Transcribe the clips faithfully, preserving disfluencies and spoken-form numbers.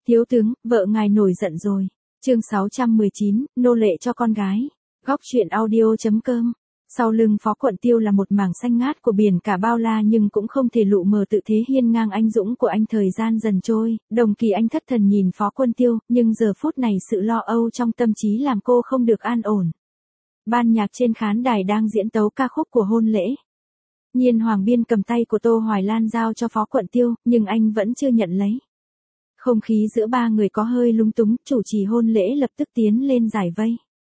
Thiếu tướng, vợ ngài nổi giận rồi. Chương sáu trăm mười chín, nô lệ cho con gái. Góc truyện audio.com. Sau lưng Phó Quận Tiêu là một mảng xanh ngát của biển cả bao la nhưng cũng không thể lụ mờ tự thế hiên ngang anh dũng của anh. Thời gian dần trôi, Đồng Kỳ Anh thất thần nhìn Phó Quân Tiêu, nhưng giờ phút này sự lo âu trong tâm trí làm cô không được an ổn. Ban nhạc trên khán đài đang diễn tấu ca khúc của hôn lễ. Nhiên Hoàng Biên cầm tay của Tô Hoài Lan giao cho Phó Quận Tiêu, nhưng anh vẫn chưa nhận lấy. Không khí giữa ba người có hơi lung túng, chủ trì hôn lễ lập tức tiến lên giải vây.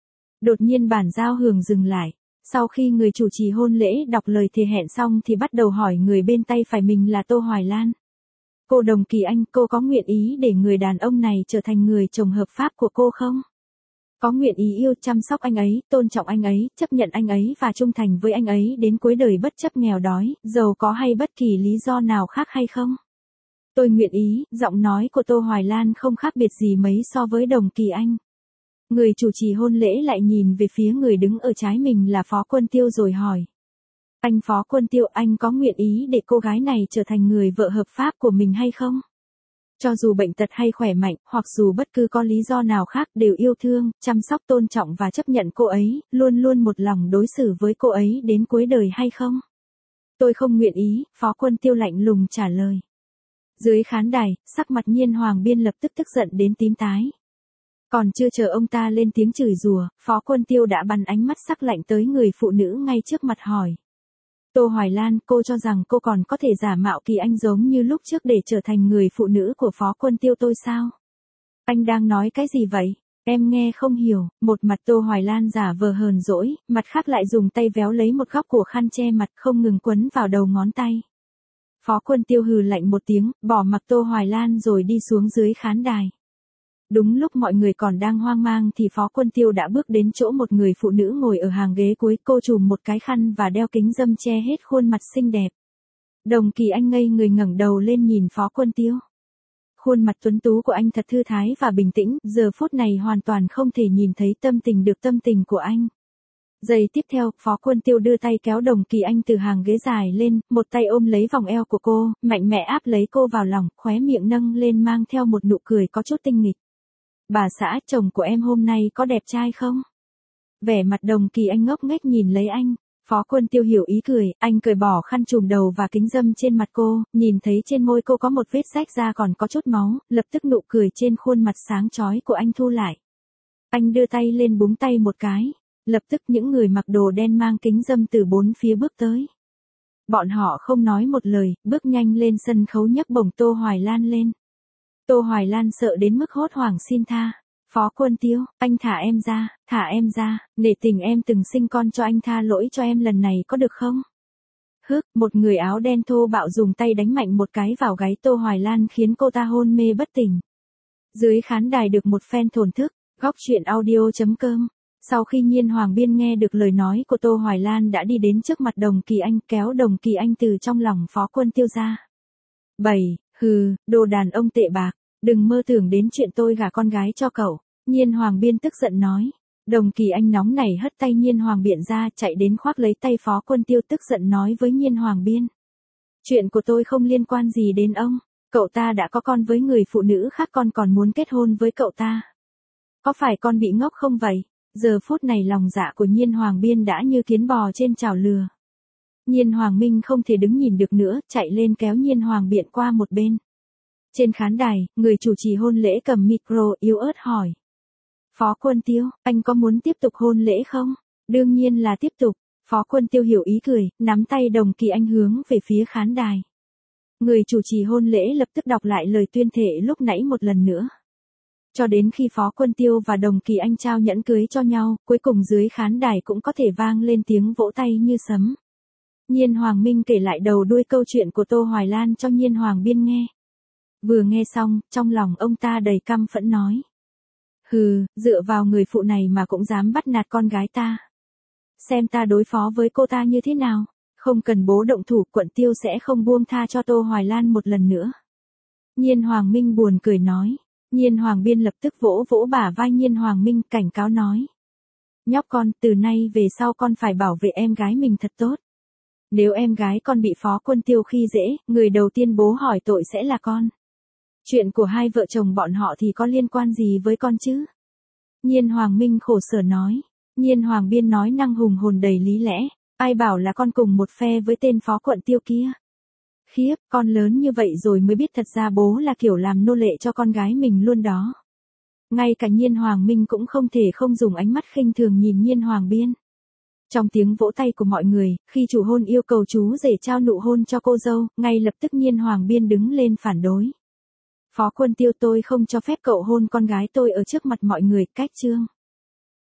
Đột nhiên bản giao hưởng dừng lại. Sau khi người chủ trì hôn lễ đọc lời thề hẹn xong thì bắt đầu hỏi người bên tay phải mình là Tô Hoài Lan. Cô Đồng Kỳ Anh, cô có nguyện ý để người đàn ông này trở thành người chồng hợp pháp của cô không? Có nguyện ý yêu chăm sóc anh ấy, tôn trọng anh ấy, chấp nhận anh ấy và trung thành với anh ấy đến cuối đời bất chấp nghèo đói, giàu có hay bất kỳ lý do nào khác hay không? Tôi nguyện ý, giọng nói của Tô Hoài Lan không khác biệt gì mấy so với Đồng Kỳ Anh. Người chủ trì hôn lễ lại nhìn về phía người đứng ở trái mình là Phó Quân Tiêu rồi hỏi. Anh Phó Quân Tiêu, anh có nguyện ý để cô gái này trở thành người vợ hợp pháp của mình hay không? Cho dù bệnh tật hay khỏe mạnh, hoặc dù bất cứ có lý do nào khác đều yêu thương, chăm sóc tôn trọng và chấp nhận cô ấy, luôn luôn một lòng đối xử với cô ấy đến cuối đời hay không? Tôi không nguyện ý, Phó Quân Tiêu lạnh lùng trả lời. Dưới khán đài, sắc mặt Nhiên Hoàng Biên lập tức tức giận đến tím tái. Còn chưa chờ ông ta lên tiếng chửi rủa, Phó Quân Tiêu đã bắn ánh mắt sắc lạnh tới người phụ nữ ngay trước mặt hỏi. Tô Hoài Lan, cô cho rằng cô còn có thể giả mạo Kỳ Anh giống như lúc trước để trở thành người phụ nữ của Phó Quân Tiêu tôi sao? Anh đang nói cái gì vậy? Em nghe không hiểu. Một mặt Tô Hoài Lan giả vờ hờn dỗi, mặt khác lại dùng tay véo lấy một góc của khăn che mặt không ngừng quấn vào đầu ngón tay. Phó Quân Tiêu hừ lạnh một tiếng, bỏ mặc Tô Hoài Lan rồi đi xuống dưới khán đài. Đúng lúc mọi người còn đang hoang mang thì Phó Quân Tiêu đã bước đến chỗ một người phụ nữ ngồi ở hàng ghế cuối, cô trùm một cái khăn và đeo kính râm che hết khuôn mặt xinh đẹp. Đồng Kỳ Anh ngây người ngẩng đầu lên nhìn Phó Quân Tiêu. Khuôn mặt tuấn tú của anh thật thư thái và bình tĩnh, giờ phút này hoàn toàn không thể nhìn thấy tâm tình được tâm tình của anh. Giây tiếp theo, Phó Quân Tiêu đưa tay kéo Đồng Kỳ Anh từ hàng ghế dài lên, một tay ôm lấy vòng eo của cô, mạnh mẽ áp lấy cô vào lòng, khóe miệng nâng lên mang theo một nụ cười có chút tinh nghịch. Bà xã, chồng của em hôm nay có đẹp trai không? Vẻ mặt Đồng Kỳ Anh ngốc nghếch nhìn lấy anh. Phó Quân Tiêu hiểu ý cười, anh cởi bỏ khăn trùm đầu và kính râm trên mặt cô, nhìn thấy trên môi cô có một vết rách ra còn có chút máu, lập tức nụ cười trên khuôn mặt sáng chói của anh thu lại. Anh đưa tay lên búng tay một cái, lập tức những người mặc đồ đen mang kính râm từ bốn phía bước tới. Bọn họ không nói một lời, bước nhanh lên sân khấu nhấc bổng Tô Hoài Lan lên. Tô Hoài Lan sợ đến mức hốt hoảng xin tha. Phó Quân Tiêu, anh thả em ra, thả em ra, nể tình em từng sinh con cho anh, tha lỗi cho em lần này có được không? Hức, một người áo đen thô bạo dùng tay đánh mạnh một cái vào gáy Tô Hoài Lan khiến cô ta hôn mê bất tỉnh. Dưới khán đài được một phen thổn thức, góc truyện audio.com. Sau khi Nhiên Hoàng Biên nghe được lời nói của Tô Hoài Lan đã đi đến trước mặt Đồng Kỳ Anh kéo Đồng Kỳ Anh từ trong lòng Phó Quân Tiêu ra. bảy. Hừ, đồ đàn ông tệ bạc. Đừng mơ tưởng đến chuyện tôi gả con gái cho cậu. Nhiên Hoàng Biên tức giận nói. Đồng Kỳ Anh nóng nảy hất tay Nhiên Hoàng Biện ra chạy đến khoác lấy tay Phó Quân Tiêu tức giận nói với Nhiên Hoàng Biên. Chuyện của tôi không liên quan gì đến ông. Cậu ta đã có con với người phụ nữ khác, con còn muốn kết hôn với cậu ta. Có phải con bị ngốc không vậy? Giờ phút này lòng dạ của Nhiên Hoàng Biên đã như kiến bò trên chảo lừa. Nhiên Hoàng Minh không thể đứng nhìn được nữa, chạy lên kéo Nhiên Hoàng Biện qua một bên. Trên khán đài, người chủ trì hôn lễ cầm micro yếu ớt hỏi. Phó Quân Tiêu, anh có muốn tiếp tục hôn lễ không? Đương nhiên là tiếp tục. Phó Quân Tiêu hiểu ý cười, nắm tay Đồng Kỳ Anh hướng về phía khán đài. Người chủ trì hôn lễ lập tức đọc lại lời tuyên thệ lúc nãy một lần nữa. Cho đến khi Phó Quân Tiêu và Đồng Kỳ Anh trao nhẫn cưới cho nhau, cuối cùng dưới khán đài cũng có thể vang lên tiếng vỗ tay như sấm. Nhiên Hoàng Minh kể lại đầu đuôi câu chuyện của Tô Hoài Lan cho Nhiên Hoàng Biên nghe. Vừa nghe xong, trong lòng ông ta đầy căm phẫn nói. Hừ, dựa vào người phụ này mà cũng dám bắt nạt con gái ta. Xem ta đối phó với cô ta như thế nào. Không cần bố động thủ, Quận Tiêu sẽ không buông tha cho Tô Hoài Lan một lần nữa. Nhiên Hoàng Minh buồn cười nói. Nhiên Hoàng Biên lập tức vỗ vỗ bả vai Nhiên Hoàng Minh cảnh cáo nói. Nhóc con, từ nay về sau con phải bảo vệ em gái mình thật tốt. Nếu em gái con bị Phó Quân Tiêu khi dễ, người đầu tiên bố hỏi tội sẽ là con. Chuyện của hai vợ chồng bọn họ thì có liên quan gì với con chứ? Nhiên Hoàng Minh khổ sở nói. Nhiên Hoàng Biên nói năng hùng hồn đầy lý lẽ. Ai bảo là con cùng một phe với tên phó quận Tiêu kia. Khiếp, con lớn như vậy rồi mới biết thật ra bố là kiểu làm nô lệ cho con gái mình luôn đó. Ngay cả Nhiên Hoàng Minh cũng không thể không dùng ánh mắt khinh thường nhìn Nhiên Hoàng Biên. Trong tiếng vỗ tay của mọi người, khi chủ hôn yêu cầu chú rể trao nụ hôn cho cô dâu, ngay lập tức Nhiên Hoàng Biên đứng lên phản đối. Phó Quân Tiêu, tôi không cho phép cậu hôn con gái tôi ở trước mặt mọi người, cách chương.